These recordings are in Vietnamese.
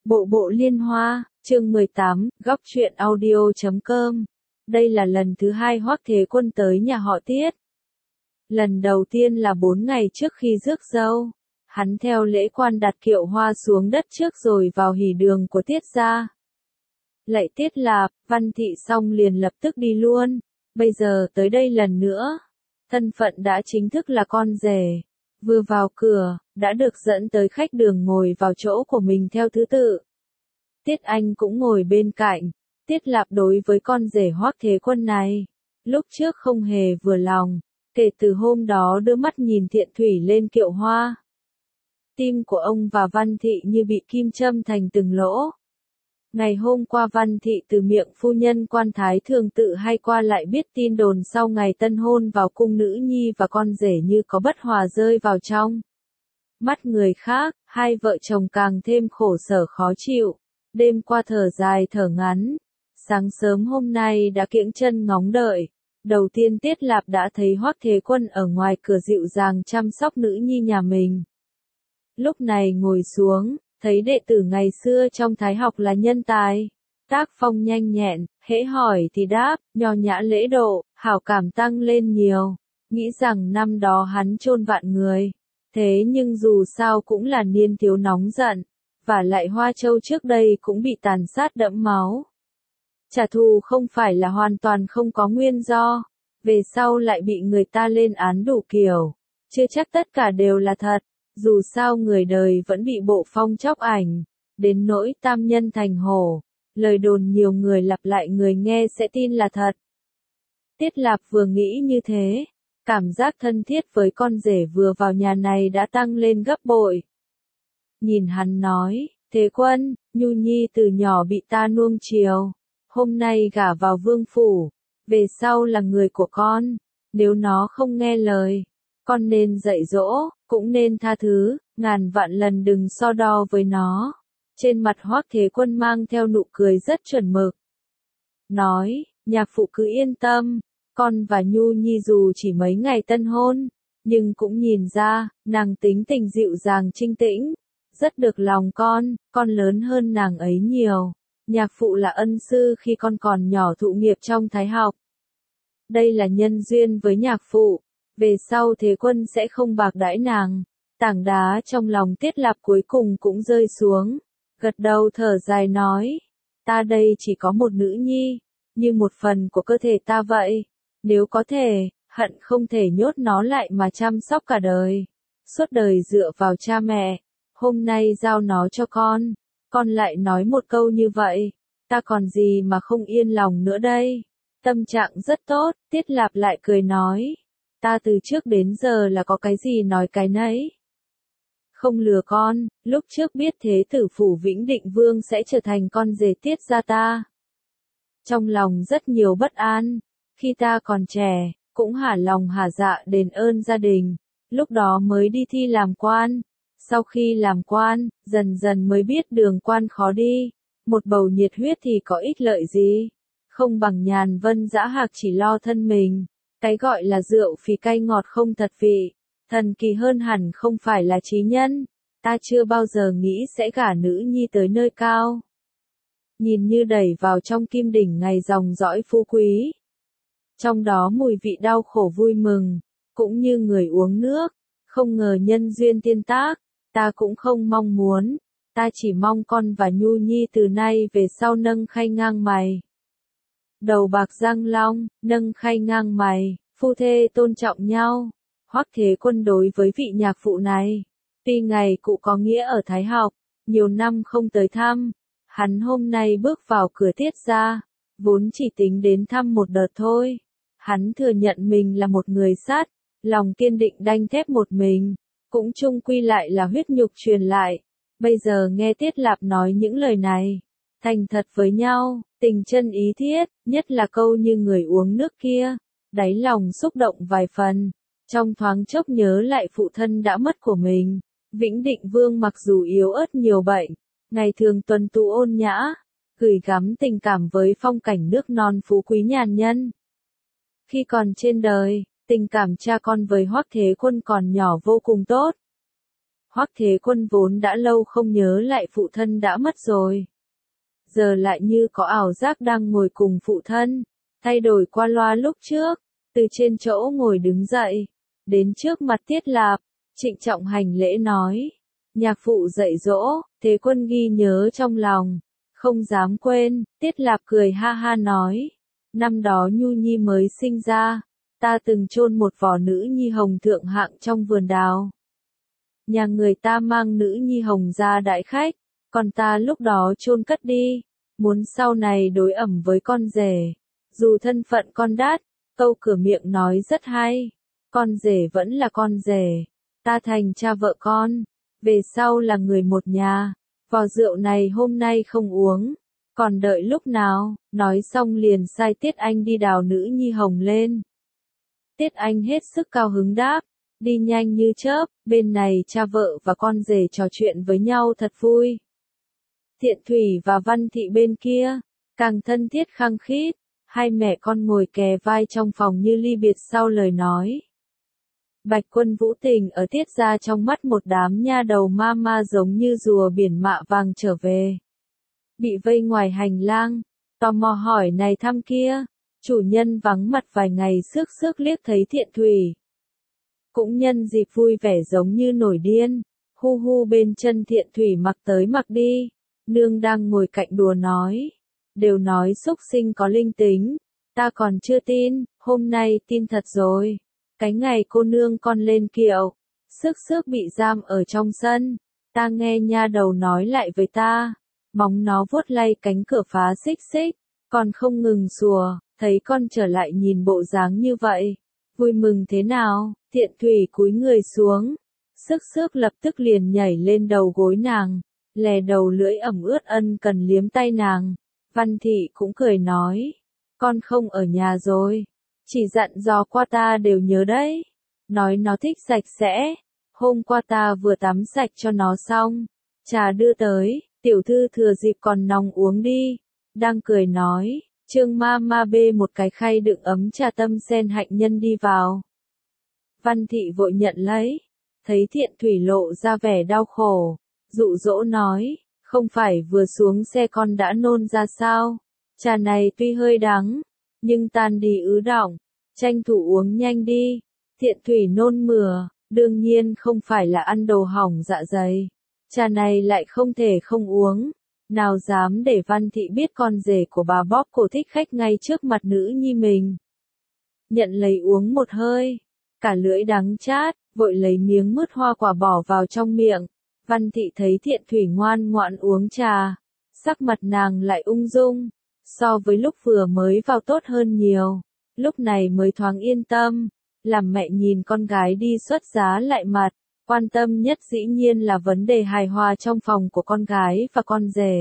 Bộ bộ Liên Hoa, chương 18, góc truyện audio.com. Đây là lần thứ 2 Hoắc Thế Quân tới nhà họ Tiết. Lần đầu tiên là 4 ngày trước khi rước dâu. Hắn theo lễ quan đặt kiệu hoa xuống đất trước rồi vào hỉ đường của Tiết gia. Lạy Tiết Lạp, Văn Thị xong liền lập tức đi luôn. Bây giờ tới đây lần nữa. Thân phận đã chính thức là con rể. Vừa vào cửa, đã được dẫn tới khách đường ngồi vào chỗ của mình theo thứ tự. Tiết Anh cũng ngồi bên cạnh. Tiết Lạp đối với con rể Hoắc Thế Quân này, lúc trước không hề vừa lòng, kể từ hôm đó đưa mắt nhìn Thiện Thủy lên kiệu hoa. Tim của ông và Văn Thị như bị kim châm thành từng lỗ. Ngày hôm qua Văn Thị từ miệng phu nhân quan thái thường tự hay qua lại biết tin đồn sau ngày tân hôn vào cung nữ nhi và con rể như có bất hòa rơi vào trong mắt người khác, hai vợ chồng càng thêm khổ sở khó chịu. Đêm qua thở dài thở ngắn, sáng sớm hôm nay đã kiễng chân ngóng đợi. Đầu tiên Tiết Lạp đã thấy Hoắc Thế Quân ở ngoài cửa dịu dàng chăm sóc nữ nhi nhà mình. Lúc này ngồi xuống, thấy đệ tử ngày xưa trong thái học là nhân tài. Tác phong nhanh nhẹn, hễ hỏi thì đáp, nho nhã lễ độ, hảo cảm tăng lên nhiều. Nghĩ rằng năm đó hắn chôn vạn người. Thế nhưng dù sao cũng là niên thiếu nóng giận. Và lại Hoa Châu trước đây cũng bị tàn sát đẫm máu. Trả thù không phải là hoàn toàn không có nguyên do. Về sau lại bị người ta lên án đủ kiểu. Chưa chắc tất cả đều là thật. Dù sao người đời vẫn bị bộ phong chóc ảnh. Đến nỗi tam nhân thành hổ. Lời đồn nhiều người lặp lại người nghe sẽ tin là thật. Tiết Lạp vừa nghĩ như thế. Cảm giác thân thiết với con rể vừa vào nhà này đã tăng lên gấp bội. Nhìn hắn nói, Thế Quân, Nhu Nhi từ nhỏ bị ta nuông chiều. Hôm nay gả vào vương phủ. Về sau là người của con. Nếu nó không nghe lời, con nên dạy dỗ, cũng nên tha thứ, ngàn vạn lần đừng so đo với nó. Trên mặt Hoắc Thế Quân mang theo nụ cười rất chuẩn mực. Nói, nhạc phụ cứ yên tâm, con và Nhu Nhi dù chỉ mấy ngày tân hôn, nhưng cũng nhìn ra, nàng tính tình dịu dàng trinh tĩnh, rất được lòng con lớn hơn nàng ấy nhiều. Nhạc phụ là ân sư khi con còn nhỏ thụ nghiệp trong thái học. Đây là nhân duyên với nhạc phụ, về sau Thế Quân sẽ không bạc đãi nàng. Tảng đá trong lòng Tiết Lạp cuối cùng cũng rơi xuống, gật đầu thở dài nói, ta đây chỉ có một nữ nhi, như một phần của cơ thể ta vậy, nếu có thể, hận không thể nhốt nó lại mà chăm sóc cả đời, suốt đời dựa vào cha mẹ, hôm nay giao nó cho con lại nói một câu như vậy, ta còn gì mà không yên lòng nữa đây. Tâm trạng rất tốt, Tiết Lạp lại cười nói, ta từ trước đến giờ là có cái gì nói cái nấy. Không lừa con, lúc trước biết thế tử phủ Vĩnh Định Vương sẽ trở thành con rể Tiết gia ta. Trong lòng rất nhiều bất an, khi ta còn trẻ, cũng hả lòng hả dạ đền ơn gia đình, lúc đó mới đi thi làm quan. Sau khi làm quan, dần dần mới biết đường quan khó đi, một bầu nhiệt huyết thì có ích lợi gì, không bằng nhàn vân dã hạc chỉ lo thân mình. Cái gọi là rượu phì cay ngọt không thật vị, thần kỳ hơn hẳn không phải là trí nhân, ta chưa bao giờ nghĩ sẽ gả nữ nhi tới nơi cao. Nhìn như đẩy vào trong kim đỉnh ngày dòng dõi phú quý. Trong đó mùi vị đau khổ vui mừng, cũng như người uống nước, không ngờ nhân duyên tiên tác, ta cũng không mong muốn, ta chỉ mong con và Nhu Nhi từ nay về sau nâng khay ngang mày. Đầu bạc răng long, nâng khay ngang mày, phu thê tôn trọng nhau. Hoắc Thế Quân đối với vị nhạc phụ này, tuy ngày cụ có nghĩa ở thái học, nhiều năm không tới thăm, hắn hôm nay bước vào cửa Tiết gia, vốn chỉ tính đến thăm một đợt thôi. Hắn thừa nhận mình là một người sát, lòng kiên định đanh thép một mình, cũng chung quy lại là huyết nhục truyền lại. Bây giờ nghe Tiết Lạp nói những lời này, thành thật với nhau, tình chân ý thiết, nhất là câu như người uống nước kia, đáy lòng xúc động vài phần, trong thoáng chốc nhớ lại phụ thân đã mất của mình. Vĩnh Định Vương mặc dù yếu ớt nhiều bệnh, ngày thường tuân tú ôn nhã, gửi gắm tình cảm với phong cảnh nước non phú quý nhàn nhân. Khi còn trên đời, tình cảm cha con với Hoắc Thế Quân còn nhỏ vô cùng tốt. Hoắc Thế Quân vốn đã lâu không nhớ lại phụ thân đã mất rồi. Giờ lại như có ảo giác đang ngồi cùng phụ thân, thay đổi qua loa lúc trước, từ trên chỗ ngồi đứng dậy, đến trước mặt Tiết Lạp, trịnh trọng hành lễ nói. Nhạc phụ dạy dỗ, Thế Quân ghi nhớ trong lòng, không dám quên. Tiết Lạp cười ha ha nói. Năm đó Nhu Nhi mới sinh ra, ta từng chôn một vỏ nữ nhi hồng thượng hạng trong vườn đào. Nhà người ta mang nữ nhi hồng ra đãi khách, còn ta lúc đó chôn cất đi, muốn sau này đối ẩm với con rể. Dù thân phận con đát, câu cửa miệng nói rất hay, con rể vẫn là con rể, ta thành cha vợ con, về sau là người một nhà, vò rượu này hôm nay không uống, còn đợi lúc nào. Nói xong liền sai Tiết Anh đi đào nữ nhi hồng lên. Tiết Anh hết sức cao hứng đáp, đi nhanh như chớp, bên này cha vợ và con rể trò chuyện với nhau thật vui. Thiện Thủy và Văn Thị bên kia, càng thân thiết khăng khít, hai mẹ con ngồi kề vai trong phòng như ly biệt sau lời nói. Bạch Quân Vũ Tình ở Tiết gia trong mắt một đám nha đầu ma ma giống như rùa biển mạ vàng trở về. Bị vây ngoài hành lang, tò mò hỏi này thăm kia, chủ nhân vắng mặt vài ngày xước liếc thấy Thiện Thủy. Cũng nhân dịp vui vẻ giống như nổi điên, hu hu bên chân Thiện Thủy mặc tới mặc đi, nương đang ngồi cạnh đùa nói. Đều nói xúc sinh có linh tính, ta còn chưa tin, hôm nay tin thật rồi. Cái ngày cô nương con lên kiệu, xước bị giam ở trong sân, ta nghe nha đầu nói lại với ta, móng nó vuốt lay cánh cửa phá xích, còn không ngừng sủa, thấy con trở lại nhìn bộ dáng như vậy, vui mừng thế nào. Thiện Thủy cúi người xuống, xước lập tức liền nhảy lên đầu gối nàng, lè đầu lưỡi ẩm ướt ân cần liếm tay nàng. Văn Thị cũng cười nói, con không ở nhà rồi, chỉ dặn dò qua ta đều nhớ đấy, nói nó thích sạch sẽ, hôm qua ta vừa tắm sạch cho nó xong, trà đưa tới, tiểu thư thừa dịp còn nóng uống đi, đang cười nói. Trương ma ma bê một cái khay đựng ấm trà tâm sen hạnh nhân đi vào. Văn Thị vội nhận lấy, thấy Thiện Thủy lộ ra vẻ đau khổ, dụ dỗ nói, không phải vừa xuống xe con đã nôn ra sao, trà này tuy hơi đắng, nhưng tan đi ứ đọng, tranh thủ uống nhanh đi. Thiện Thủy nôn mửa, đương nhiên không phải là ăn đồ hỏng dạ dày, trà này lại không thể không uống. Nào dám để Văn Thị biết con rể của bà bóp cổ thích khách ngay trước mặt nữ nhi mình. Nhận lấy uống một hơi, cả lưỡi đắng chát, vội lấy miếng mứt hoa quả bỏ vào trong miệng. Văn Thị thấy Thiện Thủy ngoan ngoãn uống trà, sắc mặt nàng lại ung dung, so với lúc vừa mới vào tốt hơn nhiều, lúc này mới thoáng yên tâm, làm mẹ nhìn con gái đi xuất giá lại mặt. Quan tâm nhất dĩ nhiên là vấn đề hài hòa trong phòng của con gái và con rể.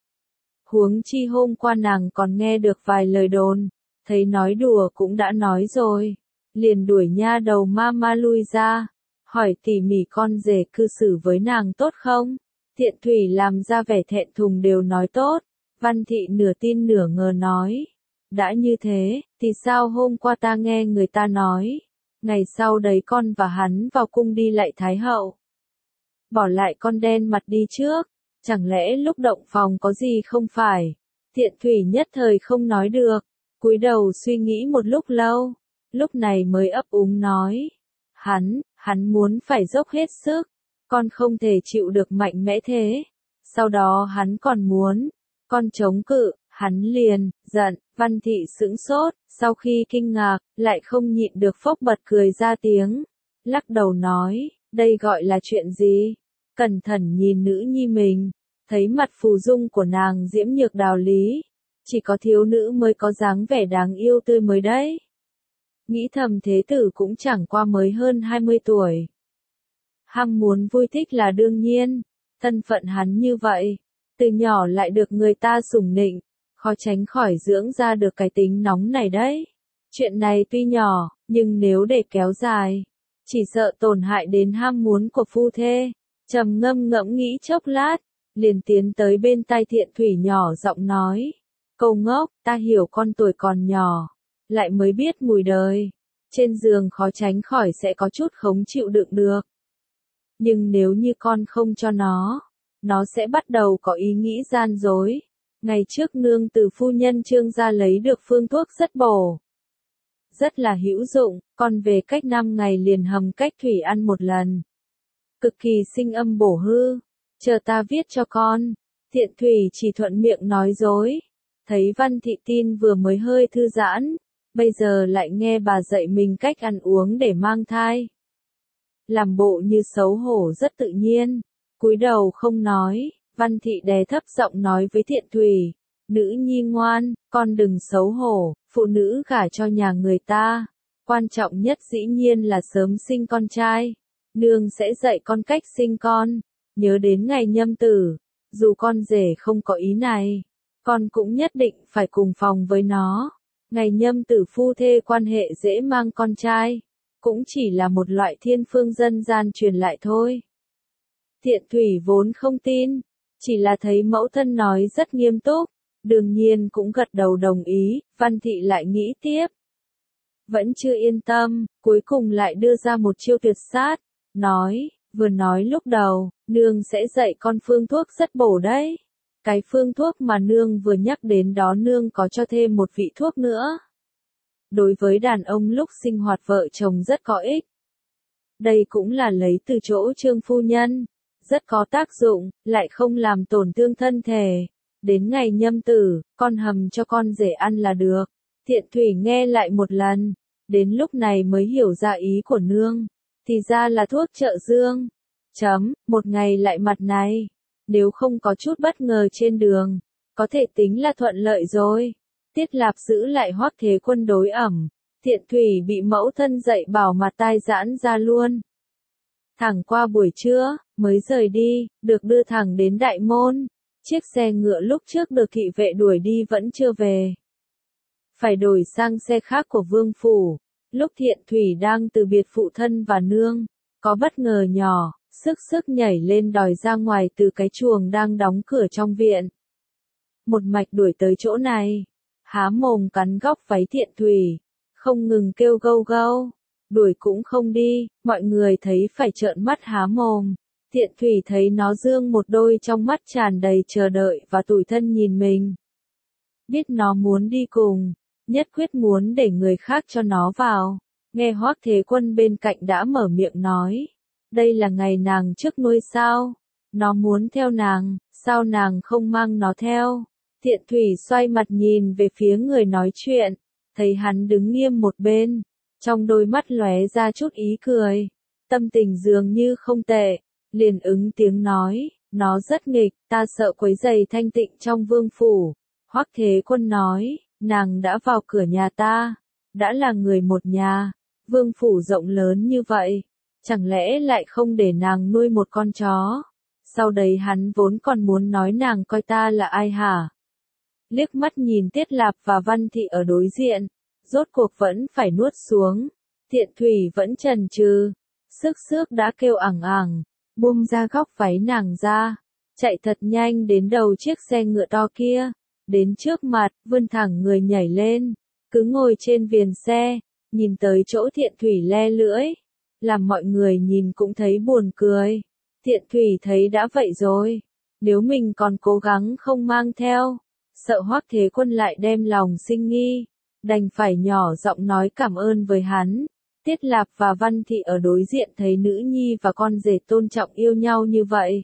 Huống chi hôm qua nàng còn nghe được vài lời đồn, thấy nói đùa cũng đã nói rồi, liền đuổi nha đầu ma ma lui ra, hỏi tỉ mỉ con rể cư xử với nàng tốt không. Thiện Thủy làm ra vẻ thẹn thùng đều nói tốt. Văn Thị nửa tin nửa ngờ nói, đã như thế, thì sao hôm qua ta nghe người ta nói, ngày sau đấy con và hắn vào cung đi lại Thái Hậu. Bỏ lại con đen mặt đi trước, chẳng lẽ lúc động phòng có gì không phải. Thiện Thủy nhất thời không nói được, cúi đầu suy nghĩ một lúc lâu, lúc này mới ấp úng nói. Hắn muốn phải dốc hết sức, con không thể chịu được mạnh mẽ thế. Sau đó hắn còn muốn, con chống cự, hắn liền, giận. Văn Thị sững sốt, sau khi kinh ngạc, lại không nhịn được phốc bật cười ra tiếng. Lắc đầu nói, đây gọi là chuyện gì? Cẩn thận nhìn nữ nhi mình, thấy mặt phù dung của nàng diễm nhược đào lý. Chỉ có thiếu nữ mới có dáng vẻ đáng yêu tươi mới đấy. Nghĩ thầm thế tử cũng chẳng qua mới hơn 20 tuổi. Ham muốn vui thích là đương nhiên, thân phận hắn như vậy, từ nhỏ lại được người ta sủng nịnh, khó tránh khỏi dưỡng ra được cái tính nóng này đấy. Chuyện này tuy nhỏ, nhưng nếu để kéo dài, chỉ sợ tổn hại đến ham muốn của phu thê. Trầm ngâm ngẫm nghĩ chốc lát, liền tiến tới bên tai Thiện Thủy nhỏ giọng nói, câu ngốc, ta hiểu con tuổi còn nhỏ, lại mới biết mùi đời, trên giường khó tránh khỏi sẽ có chút không chịu đựng được. Nhưng nếu như con không cho nó sẽ bắt đầu có ý nghĩ gian dối. Ngày trước nương từ phu nhân Trương gia lấy được phương thuốc rất bổ. Rất là hữu dụng, con về cách 5 ngày liền hầm cách thủy ăn một lần. Cực kỳ sinh âm bổ hư, chờ ta viết cho con. Thiện Thủy chỉ thuận miệng nói dối. Thấy Văn Thị tin vừa mới hơi thư giãn, bây giờ lại nghe bà dạy mình cách ăn uống để mang thai. Làm bộ như xấu hổ rất tự nhiên, cúi đầu không nói. Văn Thị đè thấp giọng nói với Thiện Thủy, nữ nhi ngoan, con đừng xấu hổ, phụ nữ gả cho nhà người ta. Quan trọng nhất dĩ nhiên là sớm sinh con trai. Nương sẽ dạy con cách sinh con, nhớ đến ngày nhâm tử, dù con rể không có ý này, con cũng nhất định phải cùng phòng với nó. Ngày nhâm tử phu thê quan hệ dễ mang con trai, cũng chỉ là một loại thiên phương dân gian truyền lại thôi. Thiện Thủy vốn không tin, chỉ là thấy mẫu thân nói rất nghiêm túc, đương nhiên cũng gật đầu đồng ý. Văn Thị lại nghĩ tiếp. Vẫn chưa yên tâm, cuối cùng lại đưa ra một chiêu tuyệt sát, vừa nói lúc đầu, nương sẽ dạy con phương thuốc rất bổ đấy. Cái phương thuốc mà nương vừa nhắc đến đó nương có cho thêm một vị thuốc nữa. Đối với đàn ông lúc sinh hoạt vợ chồng rất có ích. Đây cũng là lấy từ chỗ Trương phu nhân, rất có tác dụng, lại không làm tổn thương thân thể. Đến ngày nhâm tử, con hầm cho con rể ăn là được. Thiện Thủy nghe lại một lần, đến lúc này mới hiểu ra ý của nương. Thì ra là thuốc trợ dương. Một ngày lại mặt này. Nếu không có chút bất ngờ trên đường, có thể tính là thuận lợi rồi. Tiết Lạp giữ lại Hoắc Thế Quân đối ẩm. Thiện Thủy bị mẫu thân dạy bảo mà tai giãn ra luôn. Thẳng qua buổi trưa, mới rời đi, được đưa thẳng đến đại môn. Chiếc xe ngựa lúc trước được thị vệ đuổi đi vẫn chưa về. Phải đổi sang xe khác của vương phủ. Lúc Thiện Thủy đang từ biệt phụ thân và nương, có bất ngờ nhỏ, sức nhảy lên đòi ra ngoài từ cái chuồng đang đóng cửa trong viện. Một mạch đuổi tới chỗ này, há mồm cắn góc váy Thiện Thủy, không ngừng kêu gâu gâu, đuổi cũng không đi, mọi người thấy phải trợn mắt há mồm. Thiện Thủy thấy nó dương một đôi trong mắt tràn đầy chờ đợi và tủi thân nhìn mình. Biết nó muốn đi cùng, nhất quyết muốn để người khác cho nó vào. Nghe Hoắc Thế Quân bên cạnh đã mở miệng nói, đây là ngày nàng trước nuôi sao? Nó muốn theo nàng, sao nàng không mang nó theo? Thiện Thủy xoay mặt nhìn về phía người nói chuyện, thấy hắn đứng nghiêm một bên, trong đôi mắt lóe ra chút ý cười, tâm tình dường như không tệ, liền ứng tiếng nói, nó rất nghịch, ta sợ quấy rầy thanh tịnh trong vương phủ. Hoắc Thế Quân nói, nàng đã vào cửa nhà ta, đã là người một nhà, vương phủ rộng lớn như vậy, chẳng lẽ lại không để nàng nuôi một con chó? Sau đấy hắn vốn còn muốn nói nàng coi ta là ai hả? Liếc mắt nhìn Tiết Lạp và Văn Thị ở đối diện, rốt cuộc vẫn phải nuốt xuống. Thiện Thủy vẫn chần chừ, sức đã kêu ẳng ẳng, buông ra góc váy nàng ra, chạy thật nhanh đến đầu chiếc xe ngựa to kia, đến trước mặt, vươn thẳng người nhảy lên, cứ ngồi trên viền xe, nhìn tới chỗ Thiện Thủy le lưỡi, làm mọi người nhìn cũng thấy buồn cười. Thiện Thủy thấy đã vậy rồi, nếu mình còn cố gắng không mang theo, sợ Hoắc Thế Quân lại đem lòng sinh nghi, đành phải nhỏ giọng nói cảm ơn với hắn. Tiết Lạp và Văn Thị ở đối diện thấy nữ nhi và con rể tôn trọng yêu nhau như vậy,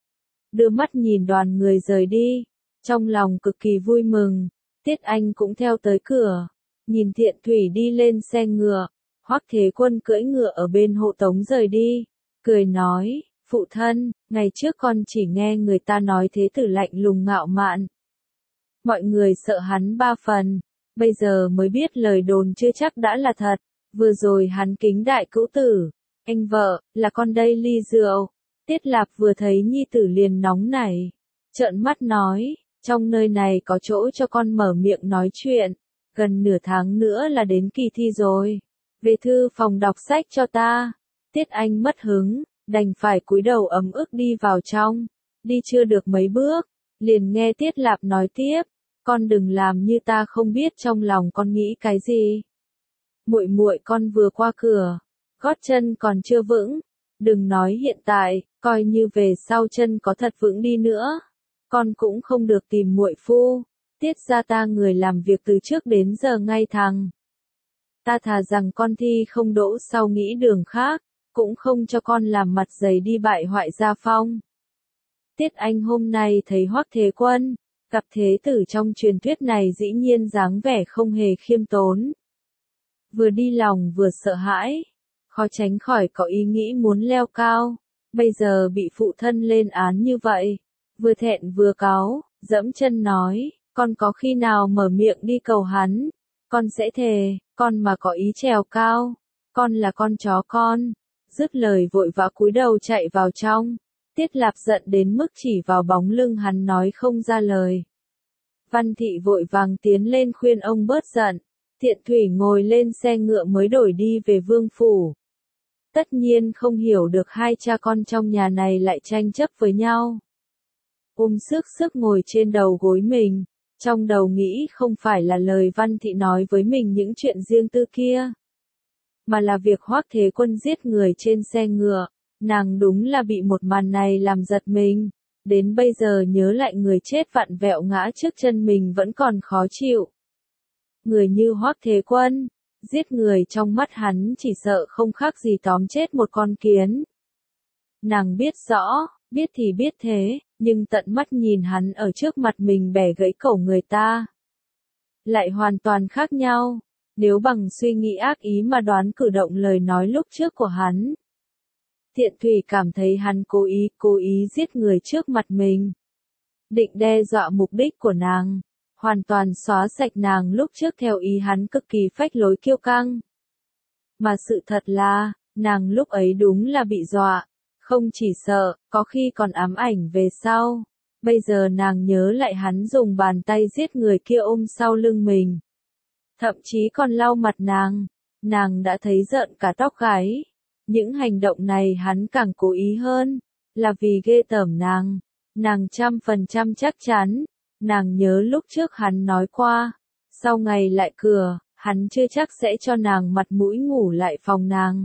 đưa mắt nhìn đoàn người rời đi, trong lòng cực kỳ vui mừng. Tiết Anh cũng theo tới cửa, nhìn Thiện Thủy đi lên xe ngựa, Hoắc Thế Quân cưỡi ngựa ở bên hộ tống rời đi, cười nói, phụ thân, ngày trước con chỉ nghe người ta nói thế tử lạnh lùng ngạo mạn. Mọi người sợ hắn 3 phần, bây giờ mới biết lời đồn chưa chắc đã là thật, vừa rồi hắn kính đại cữu tử, anh vợ, là con đây ly rượu. Tiết Lạp vừa thấy nhi tử liền nóng nảy, trợn mắt nói, trong nơi này có chỗ cho con mở miệng nói chuyện, gần nửa tháng nữa là đến kỳ thi rồi, về thư phòng đọc sách cho ta. Tiết Anh mất hứng, đành phải cúi đầu ấm ức đi vào trong, đi chưa được mấy bước, liền nghe Tiết Lạp nói tiếp, con đừng làm như ta không biết trong lòng con nghĩ cái gì. Muội muội con vừa qua cửa, gót chân còn chưa vững, Đừng nói hiện tại, coi như về sau chân có thật vững đi nữa, con cũng không được tìm muội phu. Tiết gia ta người làm việc từ trước đến giờ ngay thẳng. Ta thà rằng con thi không đỗ sau nghĩ đường khác, cũng không cho con làm mặt dày đi bại hoại gia phong. Tiết Anh hôm nay thấy Hoắc Thế Quân, cặp thế tử trong truyền thuyết này dĩ nhiên dáng vẻ không hề khiêm tốn. Vừa đi lòng vừa sợ hãi, khó tránh khỏi có ý nghĩ muốn leo cao, bây giờ bị phụ thân lên án như vậy, vừa thẹn vừa cáu, dẫm chân nói, con có khi nào mở miệng đi cầu hắn, con sẽ thề, con mà có ý trèo cao, con là con chó con. Dứt lời vội vã cúi đầu chạy vào trong. Tiết Lạp giận đến mức chỉ vào bóng lưng hắn nói không ra lời. Văn Thị vội vàng tiến lên khuyên ông bớt giận. Thiện Thủy ngồi lên xe ngựa mới đổi đi về vương phủ. Tất nhiên không hiểu được hai cha con trong nhà này lại tranh chấp với nhau. Sức sức ngồi trên đầu gối mình, trong đầu nghĩ không phải là lời Văn Thị nói với mình những chuyện riêng tư kia, mà là việc Hoắc Thế Quân giết người trên xe ngựa. Nàng đúng là bị một màn này làm giật mình, đến bây giờ nhớ lại người chết vặn vẹo ngã trước chân mình vẫn còn khó chịu. Người như Hoắc Thế Quân, giết người trong mắt hắn chỉ sợ không khác gì tóm chết một con kiến. Nàng biết rõ, biết thì biết thế, nhưng tận mắt nhìn hắn ở trước mặt mình bẻ gãy cổ người ta, lại hoàn toàn khác nhau. Nếu bằng suy nghĩ ác ý mà đoán cử động lời nói lúc trước của hắn, Thiện Thủy cảm thấy hắn cố ý giết người trước mặt mình, định đe dọa mục đích của nàng, hoàn toàn xóa sạch nàng lúc trước theo ý hắn cực kỳ phách lối kiêu căng. Mà sự thật là, nàng lúc ấy đúng là bị dọa, không chỉ sợ, có khi còn ám ảnh về sau. Bây giờ nàng nhớ lại hắn dùng bàn tay giết người kia ôm sau lưng mình, thậm chí còn lau mặt nàng đã thấy rợn cả tóc gáy. Những hành động này hắn càng cố ý hơn, là vì ghê tởm nàng. Nàng 100% chắc chắn, nàng nhớ lúc trước hắn nói qua, sau ngày lại cửa, hắn chưa chắc sẽ cho nàng mặt mũi ngủ lại phòng nàng.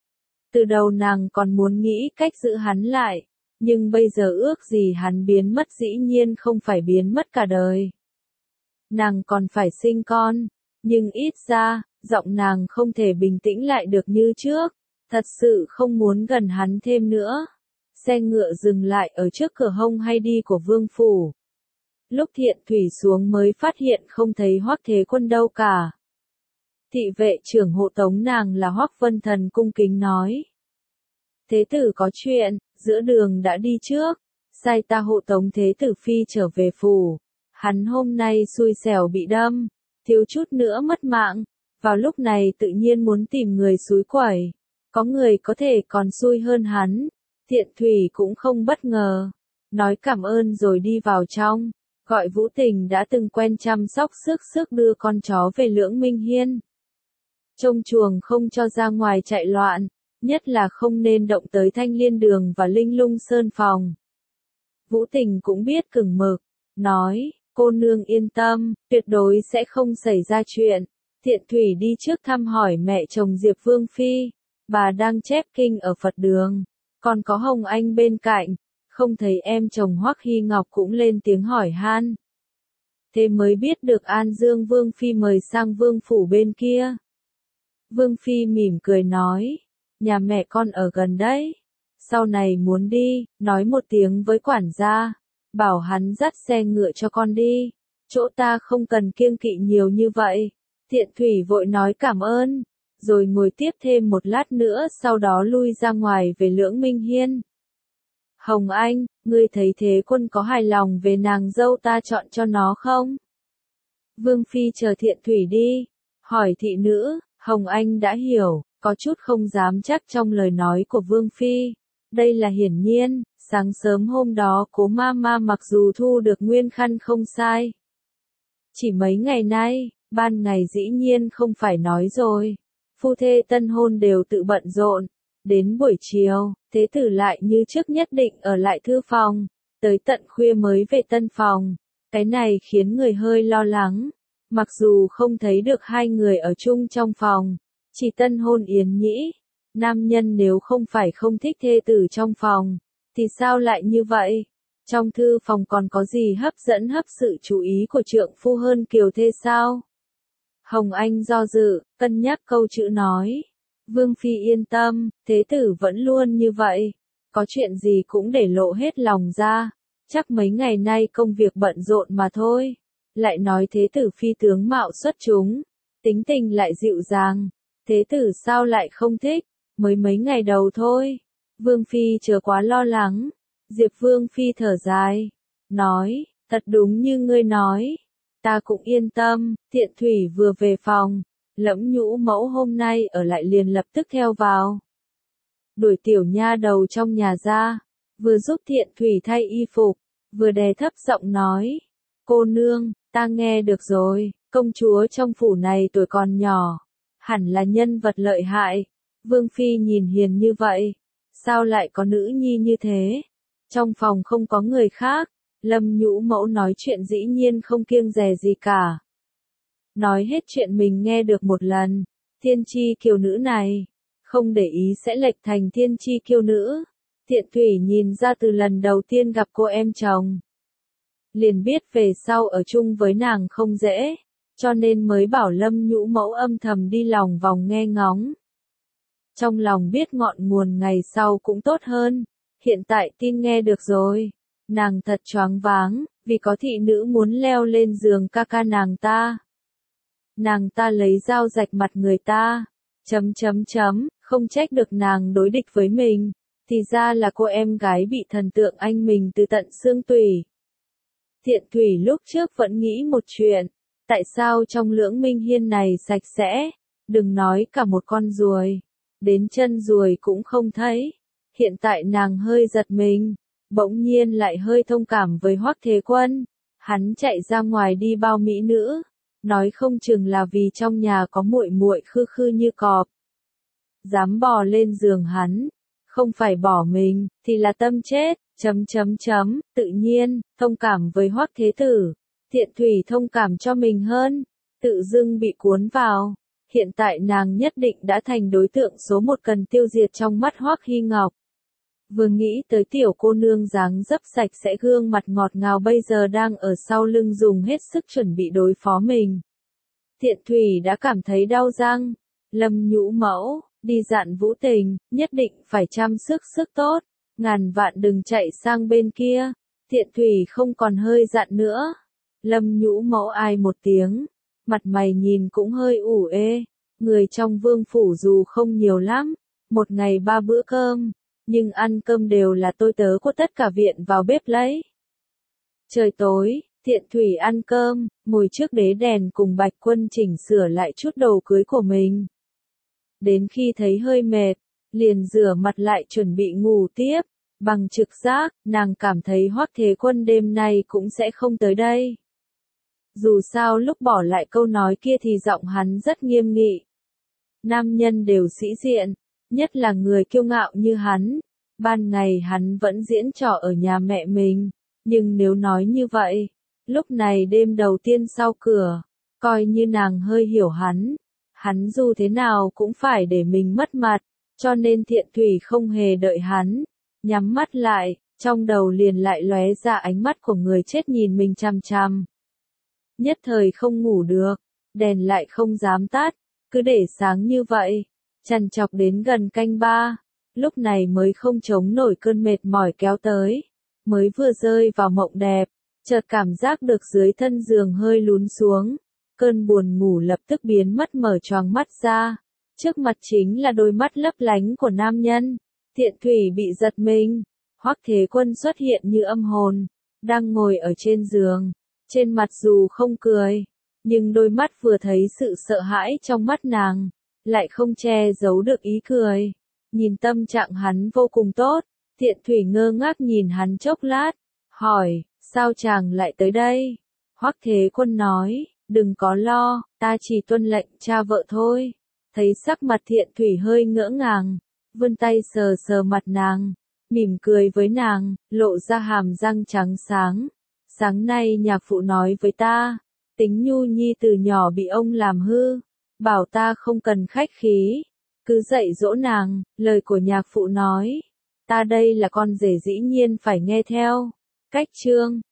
Từ đầu nàng còn muốn nghĩ cách giữ hắn lại, nhưng bây giờ ước gì hắn biến mất dĩ nhiên không phải biến mất cả đời. Nàng còn phải sinh con, nhưng ít ra, giọng nàng không thể bình tĩnh lại được như trước. Thật sự không muốn gần hắn thêm nữa. Xe ngựa dừng lại ở trước cửa hông hay đi của vương phủ. Lúc Thiện Thủy xuống mới phát hiện không thấy Hoắc Thế Quân đâu cả. Thị vệ trưởng hộ tống nàng là Hoắc Vân Thần cung kính nói. Thế tử có chuyện, giữa đường đã đi trước, sai ta hộ tống thế tử phi trở về phủ. Hắn hôm nay xui xẻo bị đâm, thiếu chút nữa mất mạng, vào lúc này tự nhiên muốn tìm người xúi quẩy. Có người có thể còn xui hơn hắn. Thiện Thủy cũng không bất ngờ, nói cảm ơn rồi đi vào trong, gọi Vũ Tình đã từng quen chăm sóc sức đưa con chó về Lưỡng Minh Hiên. Trông chuồng không cho ra ngoài chạy loạn, nhất là không nên động tới Thanh Liên Đường và Linh Lung Sơn phòng. Vũ Tình cũng biết cừng mực, nói, cô nương yên tâm, tuyệt đối sẽ không xảy ra chuyện. Thiện Thủy đi trước thăm hỏi mẹ chồng Diệp Vương Phi. Bà đang chép kinh ở Phật đường, còn có Hồng Anh bên cạnh, không thấy em chồng Hoắc Hy Ngọc cũng lên tiếng hỏi han. Thế mới biết được An Dương Vương Phi mời sang vương phủ bên kia. Vương Phi mỉm cười nói, nhà mẹ con ở gần đấy, sau này muốn đi, nói một tiếng với quản gia, bảo hắn dắt xe ngựa cho con đi, chỗ ta không cần kiêng kỵ nhiều như vậy. Thiện Thủy vội nói cảm ơn, rồi ngồi tiếp thêm một lát nữa sau đó lui ra ngoài về Lưỡng Minh Hiên. Hồng Anh, ngươi thấy Thế Quân có hài lòng về nàng dâu ta chọn cho nó không? Vương Phi chờ Thiện Thủy đi, hỏi thị nữ. Hồng Anh đã hiểu, có chút không dám chắc trong lời nói của Vương Phi. Đây là hiển nhiên, sáng sớm hôm đó Cố Mama mặc dù thu được nguyên khăn không sai. Chỉ mấy ngày nay, ban ngày dĩ nhiên không phải nói rồi. Phu thê tân hôn đều tự bận rộn. Đến buổi chiều, thế tử lại như trước nhất định ở lại thư phòng. Tới tận khuya mới về tân phòng. Cái này khiến người hơi lo lắng. Mặc dù không thấy được hai người ở chung trong phòng. Chỉ tân hôn Yến Nhĩ. Nam nhân nếu không phải không thích thê tử trong phòng, thì sao lại như vậy? Trong thư phòng còn có gì hấp dẫn hấp sự chú ý của trượng phu hơn kiều thê sao? Hồng Anh do dự, cân nhắc câu chữ nói. Vương Phi yên tâm, thế tử vẫn luôn như vậy. Có chuyện gì cũng để lộ hết lòng ra. Chắc mấy ngày nay công việc bận rộn mà thôi. Lại nói thế tử phi tướng mạo xuất chúng. Tính tình lại dịu dàng. Thế tử sao lại không thích? Mới mấy ngày đầu thôi. Vương Phi chớ quá lo lắng. Diệp Vương Phi thở dài. Nói, thật đúng như ngươi nói. Ta cũng yên tâm, Thiện Thủy vừa về phòng. Lẫm Nhũ mẫu hôm nay ở lại liền lập tức theo vào. Đuổi tiểu nha đầu trong nhà ra. Vừa giúp Thiện Thủy thay y phục. Vừa đè thấp giọng nói. Cô nương, ta nghe được rồi. Công chúa trong phủ này tuổi còn nhỏ. Hẳn là nhân vật lợi hại. Vương Phi nhìn hiền như vậy. Sao lại có nữ nhi như thế? Trong phòng không có người khác. Lâm Nhũ mẫu nói chuyện dĩ nhiên không kiêng dè gì cả. Nói hết chuyện mình nghe được một lần. Thiên chi kiều nữ này. Không để ý sẽ lệch thành thiên chi kiêu nữ. Thiện Thủy nhìn ra từ lần đầu tiên gặp cô em chồng. Liền biết về sau ở chung với nàng không dễ. Cho nên mới bảo Lâm Nhũ mẫu âm thầm đi lòng vòng nghe ngóng. Trong lòng biết ngọn nguồn ngày sau cũng tốt hơn. Hiện tại tin nghe được rồi. Nàng thật choáng váng, vì có thị nữ muốn leo lên giường ca ca nàng ta. Nàng ta lấy dao rạch mặt người ta. Không trách được nàng đối địch với mình. Thì ra là cô em gái bị thần tượng anh mình từ tận xương tủy. Thiện Thủy lúc trước vẫn nghĩ một chuyện. Tại sao trong Lưỡng Minh Hiên này sạch sẽ? Đừng nói cả một con ruồi. Đến chân ruồi cũng không thấy. Hiện tại nàng hơi giật mình. Bỗng nhiên lại hơi thông cảm với Hoắc Thế Quân. Hắn chạy ra ngoài đi bao mỹ nữ. Nói không chừng là vì trong nhà có muội muội khư khư như cọp. Dám bò lên giường hắn. Không phải bỏ mình, thì là tâm chết. Tự nhiên, thông cảm với Hoắc Thế Tử. Thiện Thủy thông cảm cho mình hơn. Tự dưng bị cuốn vào. Hiện tại nàng nhất định đã thành đối tượng số một cần tiêu diệt trong mắt Hoắc Hy Ngọc. Vừa nghĩ tới tiểu cô nương dáng dấp sạch sẽ gương mặt ngọt ngào bây giờ đang ở sau lưng dùng hết sức chuẩn bị đối phó mình. Thiện Thủy đã cảm thấy đau răng. Lâm Nhũ mẫu, đi dặn Vũ Tình, nhất định phải chăm sức tốt. Ngàn vạn đừng chạy sang bên kia. Thiện Thủy không còn hơi dặn nữa. Lâm Nhũ mẫu ai một tiếng. Mặt mày nhìn cũng hơi ủ ê. Người trong vương phủ dù không nhiều lắm. Một ngày 3 bữa cơm. Nhưng ăn cơm đều là tôi tớ của tất cả viện vào bếp lấy. Trời tối, Thiện Thủy ăn cơm, ngồi trước đế đèn cùng Bạch Quân chỉnh sửa lại chút đồ cưới của mình. Đến khi thấy hơi mệt, liền rửa mặt lại chuẩn bị ngủ tiếp. Bằng trực giác, nàng cảm thấy Hoắc Thế Quân đêm nay cũng sẽ không tới đây. Dù sao lúc bỏ lại câu nói kia thì giọng hắn rất nghiêm nghị. Nam nhân đều sĩ diện, nhất là người kiêu ngạo như hắn. Ban ngày hắn vẫn diễn trò ở nhà mẹ mình, nhưng nếu nói như vậy, lúc này đêm đầu tiên sau cửa, coi như nàng hơi hiểu hắn. Hắn dù thế nào cũng phải để mình mất mặt, cho nên Thiện Thủy không hề đợi hắn. Nhắm mắt lại, trong đầu liền lại lóe ra ánh mắt của người chết nhìn mình chằm chằm. Nhất thời không ngủ được, đèn lại không dám tắt, cứ để sáng như vậy, trằn trọc đến gần canh 3, lúc này mới không chống nổi cơn mệt mỏi kéo tới, mới vừa rơi vào mộng đẹp, chợt cảm giác được dưới thân giường hơi lún xuống, cơn buồn ngủ lập tức biến mất mở choàng mắt ra, trước mặt chính là đôi mắt lấp lánh của nam nhân. Thiện Thủy bị giật mình, Hoắc Thế Quân xuất hiện như âm hồn, đang ngồi ở trên giường, trên mặt dù không cười, nhưng đôi mắt vừa thấy sự sợ hãi trong mắt nàng, lại không che giấu được ý cười. Nhìn tâm trạng hắn vô cùng tốt, Thiện Thủy ngơ ngác nhìn hắn chốc lát, hỏi, sao chàng lại tới đây? Hoắc Thế Quân nói, đừng có lo, ta chỉ tuân lệnh cha vợ thôi. Thấy sắc mặt Thiện Thủy hơi ngỡ ngàng, vươn tay sờ sờ mặt nàng, mỉm cười với nàng, lộ ra hàm răng trắng sáng. Sáng nay nhạc phụ nói với ta, tính Nhu Nhi từ nhỏ bị ông làm hư, bảo ta không cần khách khí, cứ dạy dỗ nàng, lời của nhạc phụ nói. Ta đây là con rể dĩ nhiên phải nghe theo. Cách chương